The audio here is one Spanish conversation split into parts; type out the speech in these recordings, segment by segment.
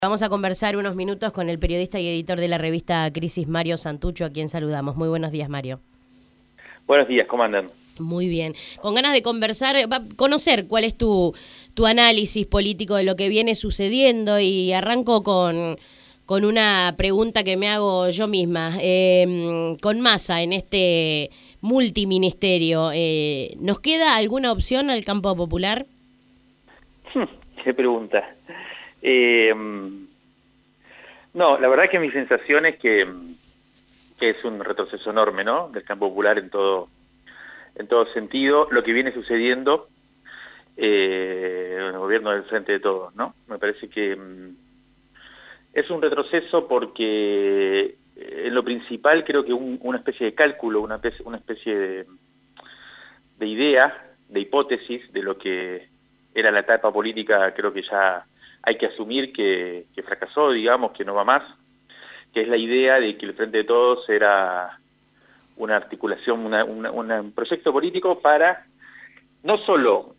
Vamos a conversar unos minutos con el periodista y editor de la revista Crisis, Mario Santucho, a quien saludamos. Muy buenos días, Mario. Buenos días, ¿cómo andan? Muy bien. Con ganas de conversar, conocer cuál es tu análisis político de lo que viene sucediendo, y arranco con una pregunta que me hago yo misma. Con Massa en este multiministerio, ¿nos queda alguna opción al campo popular? Qué pregunta. No, la verdad que mi sensación es que es un retroceso enorme, ¿no? Del campo popular en todo sentido. Lo que viene sucediendo en el gobierno del Frente de Todos, ¿no? Me parece que es un retroceso porque en lo principal creo que una especie de cálculo, una especie de idea, de hipótesis de lo que era la etapa política, creo que ya hay que asumir que fracasó, digamos, que no va más, que es la idea de que el Frente de Todos era una articulación, un proyecto político para no solo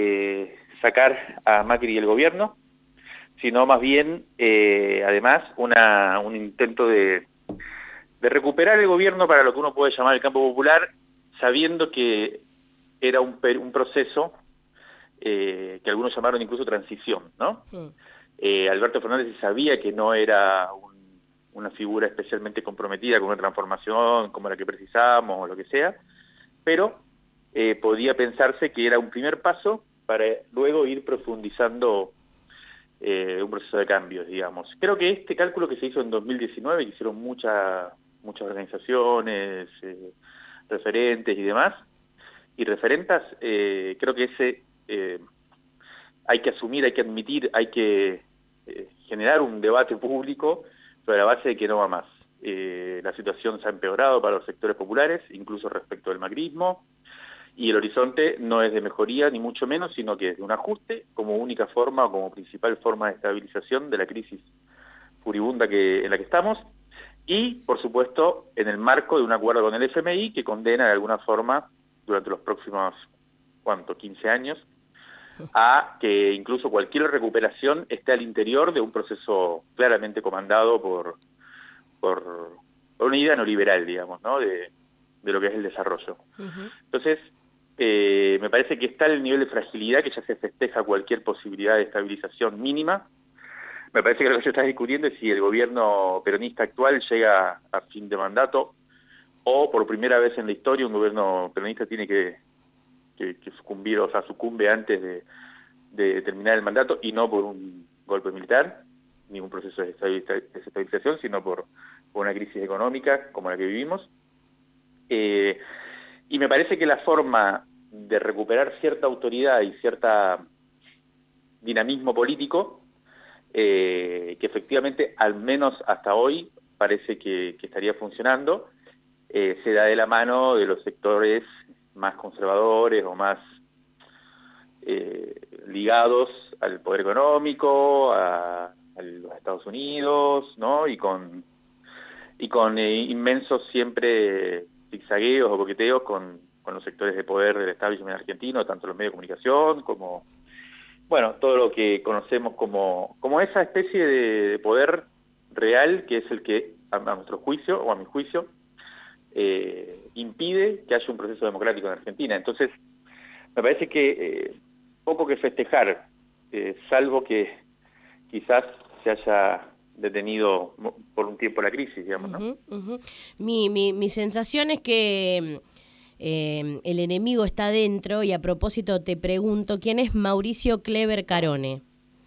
sacar a Macri y el gobierno, sino más bien, además, un intento de recuperar el gobierno para lo que uno puede llamar el campo popular, sabiendo que era un proceso que algunos llamaron incluso transición, ¿no? Alberto Fernández sabía que no era una figura especialmente comprometida con una transformación como la que precisábamos o lo que sea, pero podía pensarse que era un primer paso para luego ir profundizando un proceso de cambios, digamos. Creo que este cálculo que se hizo en 2019, que hicieron muchas organizaciones, referentes y demás, y referentas, creo que ese hay que asumir, hay que admitir, hay que generar un debate público sobre la base de que no va más. La situación se ha empeorado para los sectores populares, incluso respecto del macrismo, y el horizonte no es de mejoría, ni mucho menos, sino que es de un ajuste como única forma o como principal forma de estabilización de la crisis furibunda en la que estamos, y, por supuesto, en el marco de un acuerdo con el FMI que condena de alguna forma, durante los próximos, 15 años, a que incluso cualquier recuperación esté al interior de un proceso claramente comandado por una idea neoliberal, digamos, ¿no? De lo que es el desarrollo. Entonces, me parece que está el nivel de fragilidad que ya se festeja cualquier posibilidad de estabilización mínima. Me parece que lo que se está discutiendo es si el gobierno peronista actual llega a fin de mandato o por primera vez en la historia un gobierno peronista tiene que sucumbir, o sea, sucumbe antes de terminar el mandato, y no por un golpe militar, ni un proceso de desestabilización, sino por una crisis económica como la que vivimos. Y me parece que la forma de recuperar cierta autoridad y cierta dinamismo político, que efectivamente, al menos hasta hoy, parece que estaría funcionando, se da de la mano de los sectores más conservadores o más ligados al poder económico, a los Estados Unidos, ¿no? Y con inmensos siempre zigzagueos o coqueteos con los sectores de poder del establishment argentino, tanto los medios de comunicación como, bueno, todo lo que conocemos como esa especie de poder real, que es el que, a nuestro juicio, o a mi juicio, impide que haya un proceso democrático en Argentina. Entonces, me parece que poco que festejar, salvo que quizás se haya detenido por un tiempo la crisis, digamos, ¿no? Mi sensación es que el enemigo está dentro, y a propósito te pregunto, ¿quién es Mauricio Clever Carone?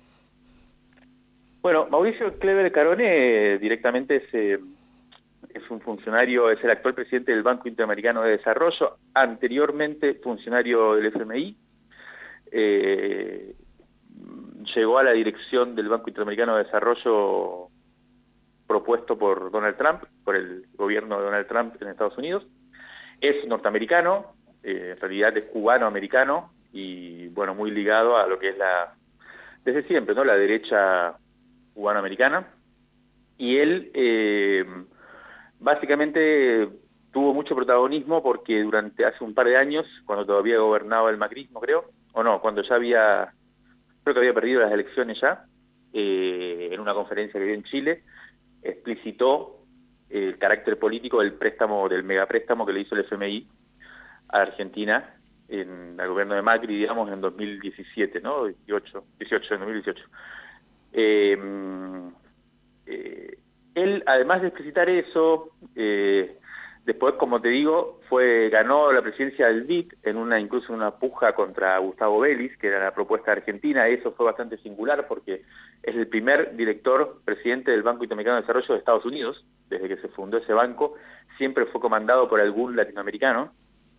Bueno, Mauricio Clever Carone directamente es un funcionario, es el actual presidente del Banco Interamericano de Desarrollo, anteriormente funcionario del FMI, llegó a la dirección del Banco Interamericano de Desarrollo propuesto por Donald Trump, por el gobierno de Donald Trump en Estados Unidos. Es norteamericano, en realidad es cubano-americano, y bueno, muy ligado a lo que es desde siempre, ¿no? La derecha cubano-americana. Y él básicamente tuvo mucho protagonismo porque hace un par de años, cuando todavía gobernaba el macrismo, creo que había perdido las elecciones ya, en una conferencia que dio en Chile, explicitó el carácter político del préstamo, del megapréstamo que le hizo el FMI a Argentina al gobierno de Macri, digamos, en 2017, ¿no? 18, en 2018. Él, además de explicitar eso, después, como te digo, ganó la presidencia del BID incluso en una puja contra Gustavo Vélez, que era la propuesta argentina. Eso fue bastante singular porque es el primer presidente del Banco Interamericano de Desarrollo de Estados Unidos. Desde que se fundó ese banco, siempre fue comandado por algún latinoamericano,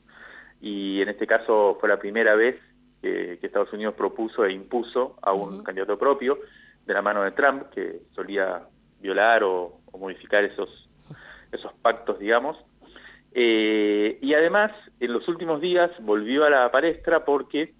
y en este caso fue la primera vez que Estados Unidos propuso e impuso a un candidato propio, de la mano de Trump, que solía violar o modificar esos pactos, digamos. Y además, en los últimos días volvió a la palestra porque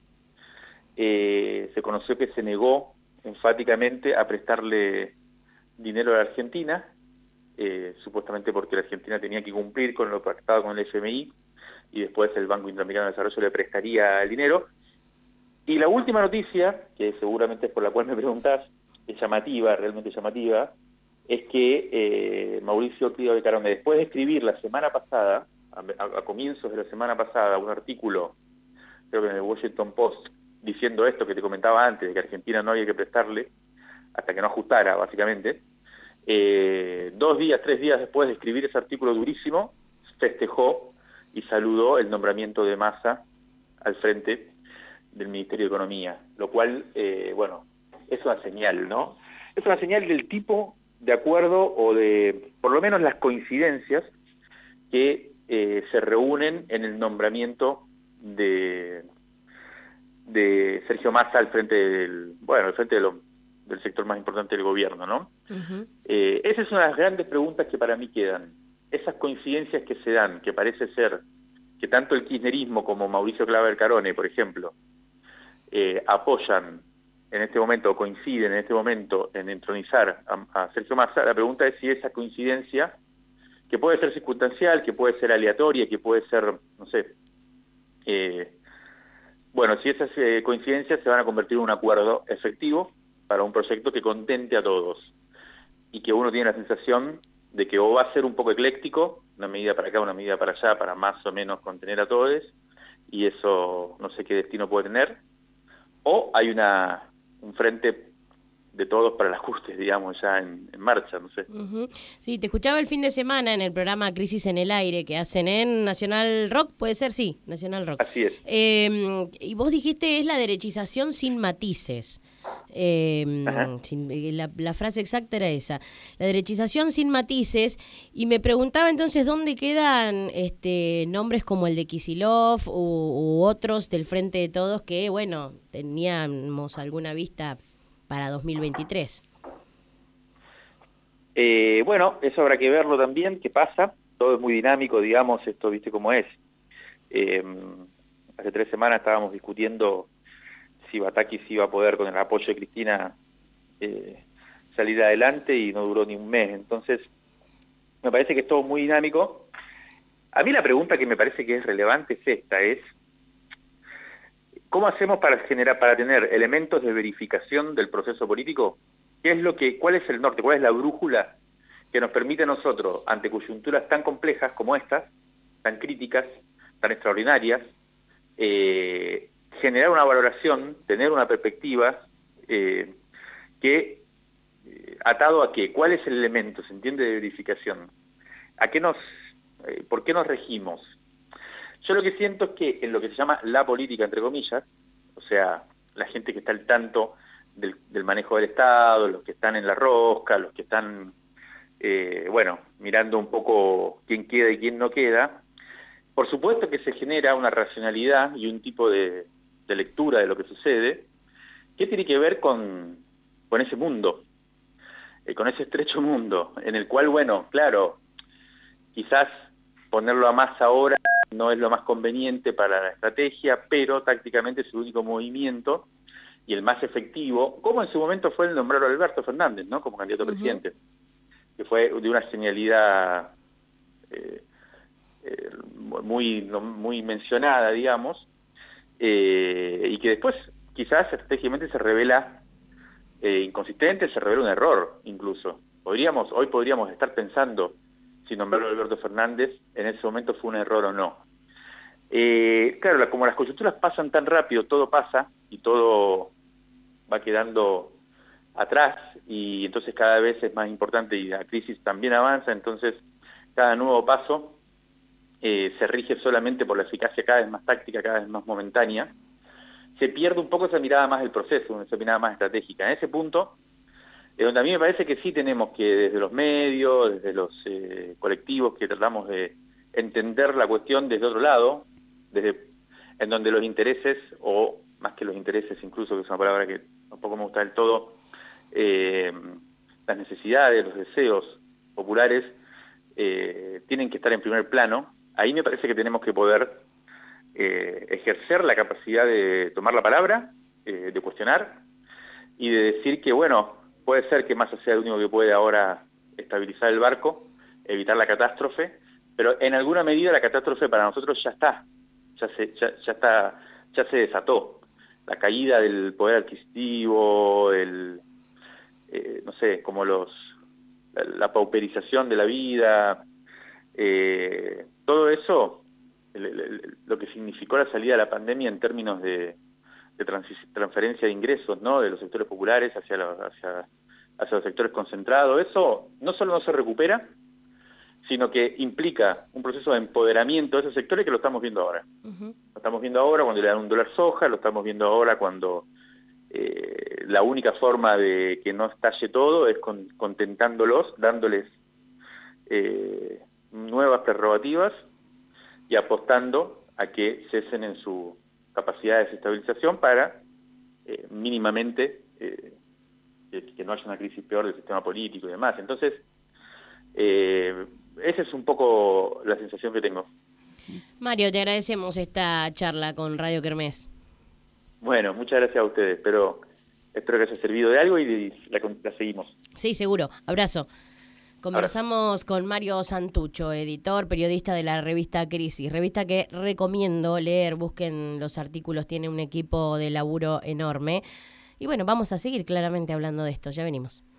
se conoció que se negó enfáticamente a prestarle dinero a la Argentina, supuestamente porque la Argentina tenía que cumplir con lo pactado con el FMI, y después el Banco Interamericano de Desarrollo le prestaría el dinero. Y la última noticia, que seguramente es por la cual me preguntás, es llamativa, realmente llamativa, es que Mauricio Clio de Carone, después de escribir la semana pasada, a comienzos de la semana pasada, un artículo, creo que en el Washington Post, diciendo esto que te comentaba antes, de que Argentina no había que prestarle hasta que no ajustara, básicamente, 2 días, 3 días después de escribir ese artículo durísimo, festejó y saludó el nombramiento de Massa al frente del Ministerio de Economía, lo cual, bueno, es una señal, ¿no? Es una señal del tipo de acuerdo o de, por lo menos, las coincidencias que se reúnen en el nombramiento de Sergio Massa al frente del sector más importante del gobierno, ¿no? Esa es una de las grandes preguntas que para mí quedan. Esas coincidencias que se dan, que parece ser que tanto el kirchnerismo como Mauricio Claver Carone, por ejemplo, apoyan en este momento, o coinciden en este momento en entronizar a Sergio Massa. La pregunta es si esa coincidencia, que puede ser circunstancial, que puede ser aleatoria, que puede ser, no sé, bueno, si esas coincidencias se van a convertir en un acuerdo efectivo para un proyecto que contente a todos, y que uno tiene la sensación de que o va a ser un poco ecléctico, una medida para acá, una medida para allá, para más o menos contener a todos, y eso no sé qué destino puede tener, o hay un frente de todos para el ajuste, digamos, ya en marcha, no sé. Sí, te escuchaba el fin de semana en el programa Crisis en el Aire que hacen en Nacional Rock, ¿puede ser? Sí, Nacional Rock. Así es. Y vos dijiste, es la derechización sin matices. La frase exacta era esa, la derechización sin matices, y me preguntaba entonces dónde quedan nombres como el de Kicillof u otros del Frente de Todos que, bueno, teníamos alguna vista para 2023. Bueno, eso habrá que verlo también, qué pasa. Todo es muy dinámico, digamos, esto viste cómo es. Hace 3 semanas estábamos discutiendo si Batakis iba a poder, con el apoyo de Cristina, salir adelante, y no duró ni un mes. Entonces, me parece que es todo muy dinámico. A mí la pregunta que me parece que es relevante es esta, ¿cómo hacemos para tener elementos de verificación del proceso político? ¿Cuál es el norte, cuál es la brújula que nos permite a nosotros, ante coyunturas tan complejas como estas, tan críticas, tan extraordinarias, generar una valoración, tener una perspectiva atado a qué? ¿Cuál es el elemento, se entiende, de verificación? ¿Por qué nos regimos? Yo lo que siento es que en lo que se llama la política, entre comillas, o sea, la gente que está al tanto del manejo del Estado, los que están en la rosca, los que están, mirando un poco quién queda y quién no queda, por supuesto que se genera una racionalidad y un tipo de lectura de lo que sucede, que tiene que ver con ese mundo, con ese estrecho mundo, en el cual, bueno, claro, quizás ponerlo a Massa ahora no es lo más conveniente para la estrategia, pero tácticamente es el único movimiento y el más efectivo, como en su momento fue el nombrar a Alberto Fernández, ¿no?, como candidato a presidente, que fue de una genialidad muy mencionada, digamos, y que después quizás estratégicamente se revela inconsistente, se reveló un error incluso. Hoy podríamos estar pensando si nombrarlo Alberto Fernández en ese momento fue un error o no. Claro, como las coyunturas pasan tan rápido, todo pasa y todo va quedando atrás y entonces cada vez es más importante y la crisis también avanza, entonces cada nuevo paso se rige solamente por la eficacia cada vez más táctica, cada vez más momentánea. Se pierde un poco esa mirada más del proceso, esa mirada más estratégica. En ese punto, donde a mí me parece que sí tenemos que, desde los medios, desde los colectivos que tratamos de entender la cuestión desde otro lado, en donde los intereses, o más que los intereses incluso, que es una palabra que tampoco me gusta del todo, las necesidades, los deseos populares tienen que estar en primer plano. Ahí me parece que tenemos que poder ejercer la capacidad de tomar la palabra, de cuestionar y de decir que, bueno, puede ser que Massa sea el único que puede ahora estabilizar el barco, evitar la catástrofe, pero en alguna medida la catástrofe para nosotros ya está, ya se desató. La caída del poder adquisitivo, no sé, como la pauperización de la vida, todo eso, lo que significó la salida de la pandemia en términos de transferencia de ingresos, ¿no?, de los sectores populares hacia los sectores concentrados, eso no solo no se recupera, sino que implica un proceso de empoderamiento de esos sectores que lo estamos viendo ahora. Lo estamos viendo ahora cuando le dan $1 soja, lo estamos viendo ahora cuando la única forma de que no estalle todo es contentándolos, dándoles nuevas prerrogativas y apostando a que cesen en su capacidad de desestabilización para mínimamente que no haya una crisis peor del sistema político y demás. Entonces, esa es un poco la sensación que tengo. Mario, te agradecemos esta charla con Radio Kermés. Bueno, muchas gracias a ustedes. Espero que haya servido de algo y la seguimos. Sí, seguro. Abrazo. Conversamos con Mario Santucho, editor, periodista de la revista Crisis, revista que recomiendo leer, busquen los artículos, tiene un equipo de laburo enorme. Y bueno, vamos a seguir claramente hablando de esto, ya venimos.